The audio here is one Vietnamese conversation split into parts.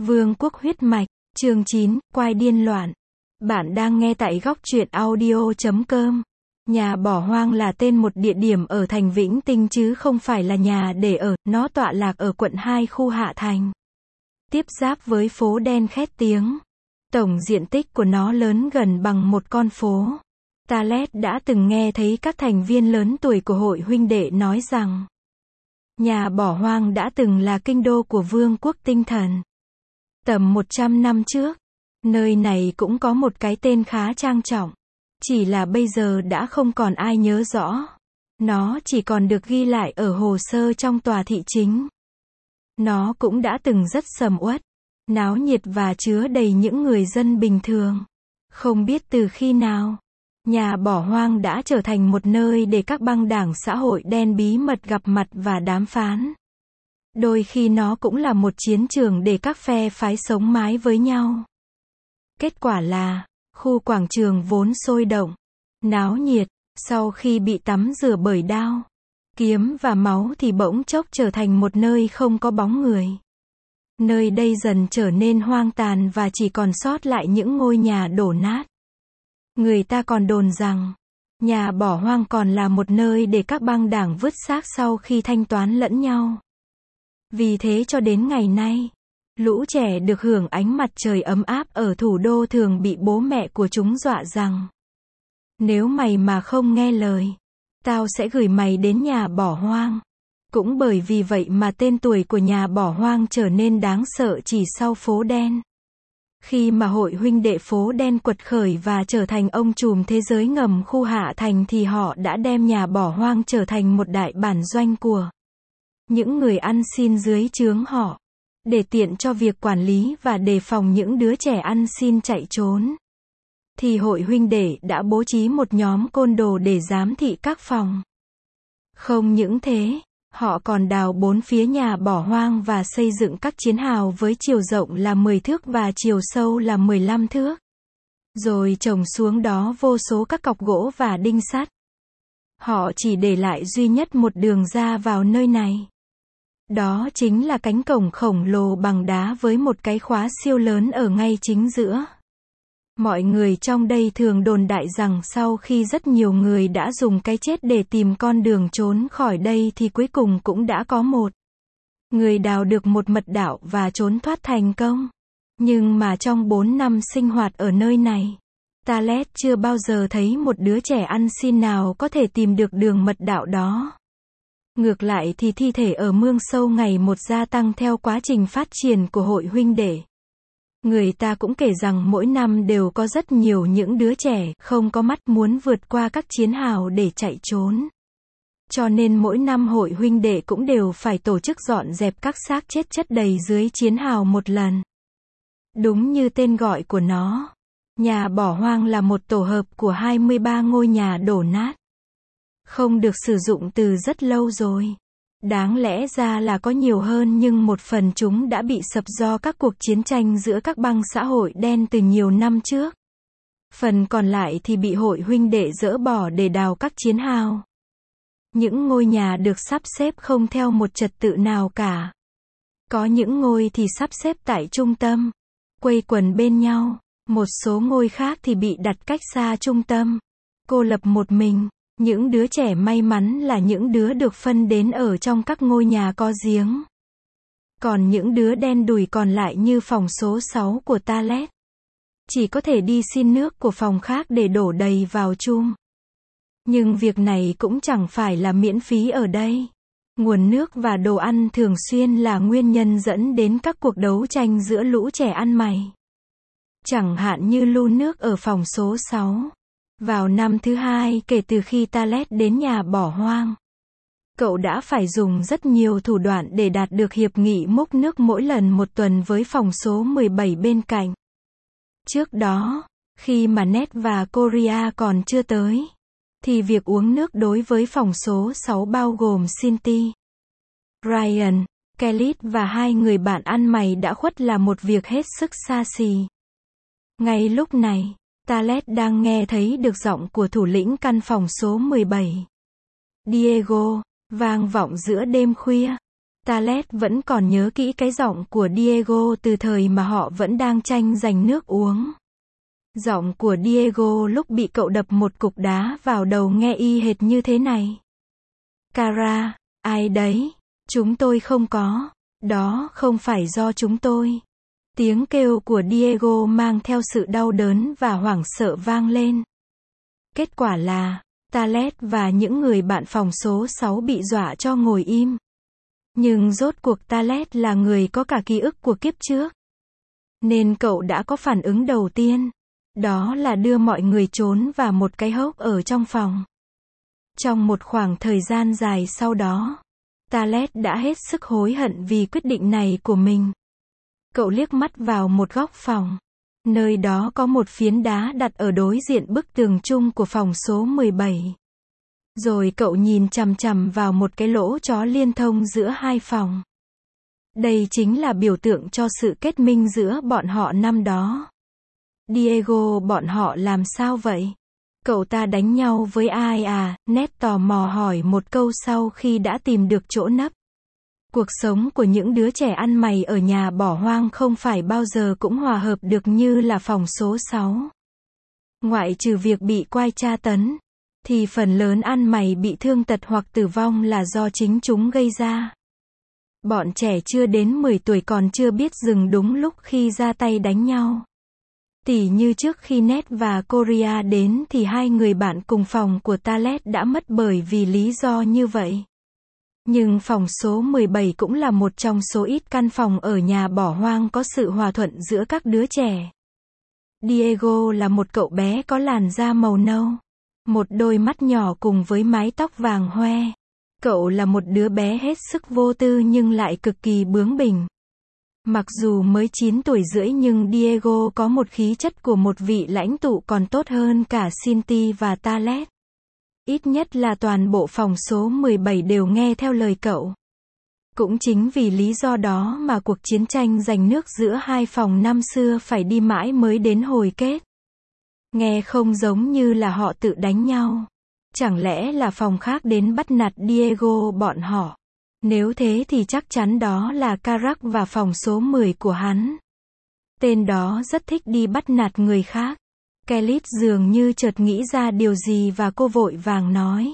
Vương quốc huyết mạch, chương 9, quai điên loạn. Bạn đang nghe tại góc truyện audio.com. Nhà bỏ hoang là tên một địa điểm ở thành Vĩnh Tinh chứ không phải là nhà để ở, nó tọa lạc ở quận 2 khu Hạ Thành. Tiếp giáp với phố đen khét tiếng. Tổng diện tích của nó lớn gần bằng một con phố. Talet đã từng nghe thấy các thành viên lớn tuổi của hội huynh đệ nói rằng nhà bỏ hoang đã từng là kinh đô của vương quốc tinh thần. Tầm 100 năm trước, nơi này cũng có một cái tên khá trang trọng. Chỉ là bây giờ đã không còn ai nhớ rõ. Nó chỉ còn được ghi lại ở hồ sơ trong tòa thị chính. Nó cũng đã từng rất sầm uất, náo nhiệt và chứa đầy những người dân bình thường. Không biết từ khi nào, nhà bỏ hoang đã trở thành một nơi để các băng đảng xã hội đen bí mật gặp mặt và đàm phán. Đôi khi nó cũng là một chiến trường để các phe phái sống mái với nhau. Kết quả là, khu quảng trường vốn sôi động, náo nhiệt, sau khi bị tắm rửa bởi đao, kiếm và máu thì bỗng chốc trở thành một nơi không có bóng người. Nơi đây dần trở nên hoang tàn và chỉ còn sót lại những ngôi nhà đổ nát. Người ta còn đồn rằng, nhà bỏ hoang còn là một nơi để các băng đảng vứt xác sau khi thanh toán lẫn nhau. Vì thế cho đến ngày nay, lũ trẻ được hưởng ánh mặt trời ấm áp ở thủ đô thường bị bố mẹ của chúng dọa rằng nếu mày mà không nghe lời, tao sẽ gửi mày đến nhà bỏ hoang. Cũng bởi vì vậy mà tên tuổi của nhà bỏ hoang trở nên đáng sợ chỉ sau phố đen. Khi mà hội huynh đệ phố đen quật khởi và trở thành ông trùm thế giới ngầm khu Hạ Thành thì họ đã đem nhà bỏ hoang trở thành một đại bản doanh của những người ăn xin dưới trướng họ, để tiện cho việc quản lý và đề phòng những đứa trẻ ăn xin chạy trốn. Thì hội huynh đệ đã bố trí một nhóm côn đồ để giám thị các phòng. Không những thế, họ còn đào 4 phía nhà bỏ hoang và xây dựng các chiến hào với chiều rộng là 10 thước và chiều sâu là 15 thước. Rồi trồng xuống đó vô số các cọc gỗ và đinh sắt. Họ chỉ để lại duy nhất một đường ra vào nơi này. Đó chính là cánh cổng khổng lồ bằng đá với một cái khóa siêu lớn ở ngay chính giữa. Mọi người trong đây thường đồn đại rằng sau khi rất nhiều người đã dùng cái chết để tìm con đường trốn khỏi đây thì cuối cùng cũng đã có một người đào được một mật đạo và trốn thoát thành công. Nhưng mà trong 4 năm sinh hoạt ở nơi này, Talet chưa bao giờ thấy một đứa trẻ ăn xin nào có thể tìm được đường mật đạo đó. Ngược lại thì thi thể ở mương sâu ngày một gia tăng theo quá trình phát triển của hội huynh đệ. Người ta cũng kể rằng mỗi năm đều có rất nhiều những đứa trẻ không có mắt muốn vượt qua các chiến hào để chạy trốn. Cho nên mỗi năm hội huynh đệ cũng đều phải tổ chức dọn dẹp các xác chết chất đầy dưới chiến hào một lần. Đúng như tên gọi của nó, nhà bỏ hoang là một tổ hợp của 23 ngôi nhà đổ nát. Không được sử dụng từ rất lâu rồi. Đáng lẽ ra là có nhiều hơn nhưng một phần chúng đã bị sập do các cuộc chiến tranh giữa các băng xã hội đen từ nhiều năm trước. Phần còn lại thì bị hội huynh đệ dỡ bỏ để đào các chiến hào. Những ngôi nhà được sắp xếp không theo một trật tự nào cả. Có những ngôi thì sắp xếp tại trung tâm, quây quần bên nhau. Một số ngôi khác thì bị đặt cách xa trung tâm, cô lập một mình. Những đứa trẻ may mắn là những đứa được phân đến ở trong các ngôi nhà có giếng. Còn những đứa đen đủi còn lại như phòng số 6 của Talet, chỉ có thể đi xin nước của phòng khác để đổ đầy vào chum. Nhưng việc này cũng chẳng phải là miễn phí ở đây. Nguồn nước và đồ ăn thường xuyên là nguyên nhân dẫn đến các cuộc đấu tranh giữa lũ trẻ ăn mày. Chẳng hạn như lu nước ở phòng số 6. Vào năm thứ 2 kể từ khi Talet đến nhà bỏ hoang, cậu đã phải dùng rất nhiều thủ đoạn để đạt được hiệp nghị múc nước mỗi lần một tuần với phòng số 17 bên cạnh. Trước đó, khi mà Ned và Korea còn chưa tới, thì việc uống nước đối với phòng số 6 bao gồm Cindy, Ryan, Kelly và 2 người bạn ăn mày đã khuất là một việc hết sức xa xỉ. Ngay lúc này, Talet đang nghe thấy được giọng của thủ lĩnh căn phòng số 17, Diego, vang vọng giữa đêm khuya. Talet vẫn còn nhớ kỹ cái giọng của Diego từ thời mà họ vẫn đang tranh giành nước uống. Giọng của Diego lúc bị cậu đập một cục đá vào đầu nghe y hệt như thế này. Kara, ai đấy? Chúng tôi không có. Đó không phải do chúng tôi. Tiếng kêu của Diego mang theo sự đau đớn và hoảng sợ vang lên. Kết quả là, Talet và những người bạn phòng số 6 bị dọa cho ngồi im. Nhưng rốt cuộc Talet là người có cả ký ức của kiếp trước. Nên cậu đã có phản ứng đầu tiên. Đó là đưa mọi người trốn vào một cái hốc ở trong phòng. Trong một khoảng thời gian dài sau đó, Talet đã hết sức hối hận vì quyết định này của mình. Cậu liếc mắt vào một góc phòng. Nơi đó có một phiến đá đặt ở đối diện bức tường chung của phòng số 17. Rồi cậu nhìn chằm chằm vào một cái lỗ chó liên thông giữa hai phòng. Đây chính là biểu tượng cho sự kết minh giữa bọn họ năm đó. Diego, bọn họ làm sao vậy? Cậu ta đánh nhau với ai à? Ned tò mò hỏi một câu sau khi đã tìm được chỗ nấp. Cuộc sống của những đứa trẻ ăn mày ở nhà bỏ hoang không phải bao giờ cũng hòa hợp được như là phòng số 6. Ngoại trừ việc bị quai tra tấn, thì phần lớn ăn mày bị thương tật hoặc tử vong là do chính chúng gây ra. Bọn trẻ chưa đến 10 tuổi còn chưa biết dừng đúng lúc khi ra tay đánh nhau. Tỉ như trước khi Ned và Coria đến thì hai người bạn cùng phòng của Talet đã mất bởi vì lý do như vậy. Nhưng phòng số 17 cũng là một trong số ít căn phòng ở nhà bỏ hoang có sự hòa thuận giữa các đứa trẻ. Diego là một cậu bé có làn da màu nâu, một đôi mắt nhỏ cùng với mái tóc vàng hoe. Cậu là một đứa bé hết sức vô tư nhưng lại cực kỳ bướng bỉnh. Mặc dù mới 9 tuổi rưỡi nhưng Diego có một khí chất của một vị lãnh tụ còn tốt hơn cả Cinti và Talet. Ít nhất là toàn bộ phòng số 17 đều nghe theo lời cậu. Cũng chính vì lý do đó mà cuộc chiến tranh giành nước giữa hai phòng năm xưa phải đi mãi mới đến hồi kết. Nghe không giống như là họ tự đánh nhau. Chẳng lẽ là phòng khác đến bắt nạt Diego bọn họ? Nếu thế thì chắc chắn đó là Carac và phòng số 10 của hắn. Tên đó rất thích đi bắt nạt người khác. Kelly dường như chợt nghĩ ra điều gì và cô vội vàng nói.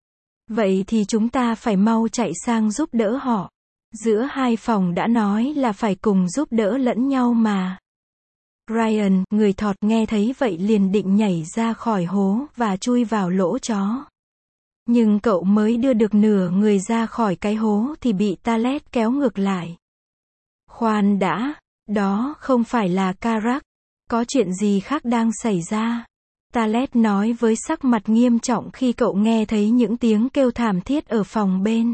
Vậy thì chúng ta phải mau chạy sang giúp đỡ họ. Giữa hai phòng đã nói là phải cùng giúp đỡ lẫn nhau mà. Ryan, người thọt nghe thấy vậy liền định nhảy ra khỏi hố và chui vào lỗ chó. Nhưng cậu mới đưa được nửa người ra khỏi cái hố thì bị Talet kéo ngược lại. Khoan đã, đó không phải là Carac. Có chuyện gì khác đang xảy ra? Talet nói với sắc mặt nghiêm trọng khi cậu nghe thấy những tiếng kêu thảm thiết ở phòng bên.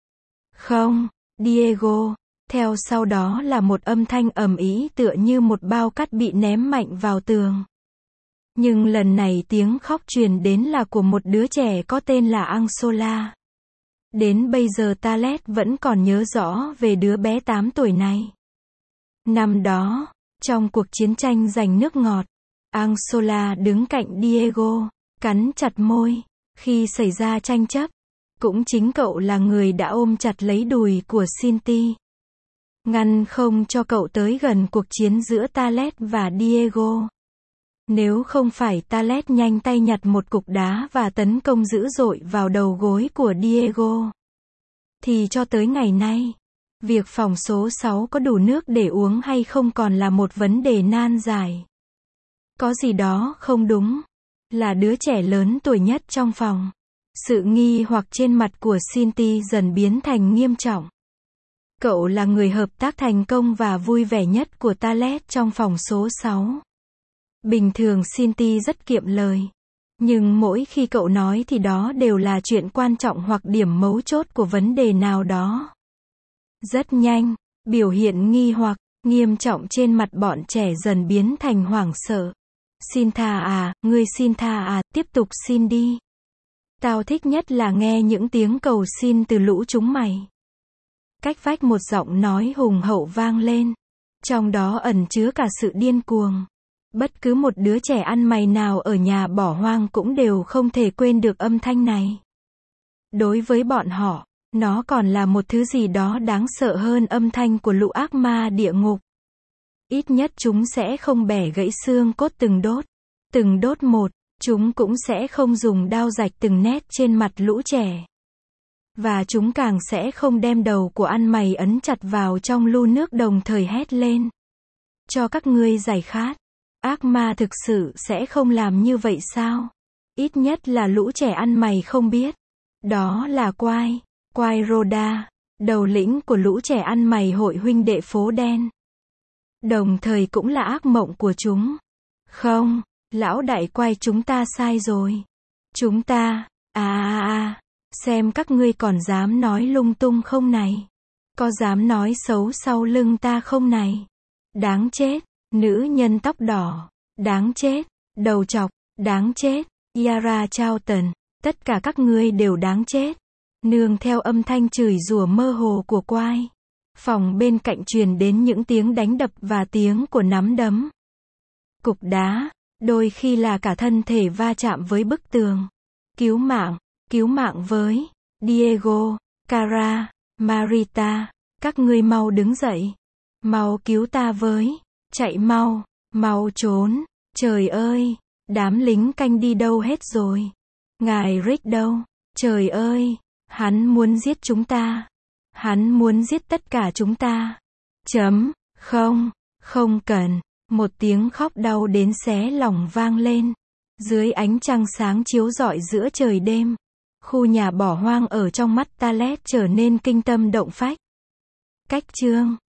Không, Diego. Theo sau đó là một âm thanh ầm ĩ tựa như một bao cát bị ném mạnh vào tường. Nhưng lần này tiếng khóc truyền đến là của một đứa trẻ có tên là Ansola. Đến bây giờ Talet vẫn còn nhớ rõ về đứa bé 8 tuổi này. Năm đó, trong cuộc chiến tranh giành nước ngọt, Ansola đứng cạnh Diego, cắn chặt môi. Khi xảy ra tranh chấp, cũng chính cậu là người đã ôm chặt lấy đùi của Cinti, ngăn không cho cậu tới gần cuộc chiến giữa Talet và Diego. Nếu không phải Talet nhanh tay nhặt một cục đá và tấn công dữ dội vào đầu gối của Diego, thì cho tới ngày nay, việc phòng số 6 có đủ nước để uống hay không còn là một vấn đề nan giải. Có gì đó không đúng. Là đứa trẻ lớn tuổi nhất trong phòng. Sự nghi hoặc trên mặt của Cinti dần biến thành nghiêm trọng. Cậu là người hợp tác thành công và vui vẻ nhất của Talet trong phòng số 6. Bình thường Cinti rất kiệm lời. Nhưng mỗi khi cậu nói thì đó đều là chuyện quan trọng hoặc điểm mấu chốt của vấn đề nào đó. Rất nhanh, biểu hiện nghi hoặc, nghiêm trọng trên mặt bọn trẻ dần biến thành hoảng sợ. Xin tha à, ngươi xin tha à, tiếp tục xin đi. Tao thích nhất là nghe những tiếng cầu xin từ lũ chúng mày. Cách vách một giọng nói hùng hậu vang lên. Trong đó ẩn chứa cả sự điên cuồng. Bất cứ một đứa trẻ ăn mày nào ở nhà bỏ hoang cũng đều không thể quên được âm thanh này. Đối với bọn họ, Nó còn là một thứ gì đó đáng sợ hơn âm thanh của lũ ác ma địa ngục. Ít nhất chúng sẽ không bẻ gãy xương cốt từng đốt một. Chúng cũng sẽ không dùng đao rạch từng nét trên mặt lũ trẻ. Và chúng càng sẽ không đem đầu của ăn mày ấn chặt vào trong lu nước đồng thời hét lên. Cho các ngươi giải khát. Ác ma thực sự sẽ không làm như vậy sao? Ít nhất là lũ trẻ ăn mày không biết. Đó là Quai Rhoda, đầu lĩnh của lũ trẻ ăn mày hội huynh đệ phố đen. Đồng thời cũng là ác mộng của chúng. Không, lão đại Quai, chúng ta sai rồi. Chúng ta, xem các ngươi còn dám nói lung tung không này? Có dám nói xấu sau lưng ta không này? Đáng chết, nữ nhân tóc đỏ, đáng chết, đầu trọc, đáng chết, Yara Charlton, tất cả các ngươi đều đáng chết. Nương theo âm thanh chửi rủa mơ hồ của Quai, phòng bên cạnh truyền đến những tiếng đánh đập và tiếng của nắm đấm. Cục đá, đôi khi là cả thân thể va chạm với bức tường. Cứu mạng với Diego, Cara, Marita, các ngươi mau đứng dậy. Mau cứu ta với, chạy mau trốn, trời ơi, đám lính canh đi đâu hết rồi? Ngài Rick đâu? Trời ơi, hắn muốn giết chúng ta. Hắn muốn giết tất cả chúng ta. Không cần. Một tiếng khóc đau đến xé lòng vang lên. Dưới ánh trăng sáng chiếu rọi giữa trời đêm, khu nhà bỏ hoang ở trong mắt Talet trở nên kinh tâm động phách. Cách chương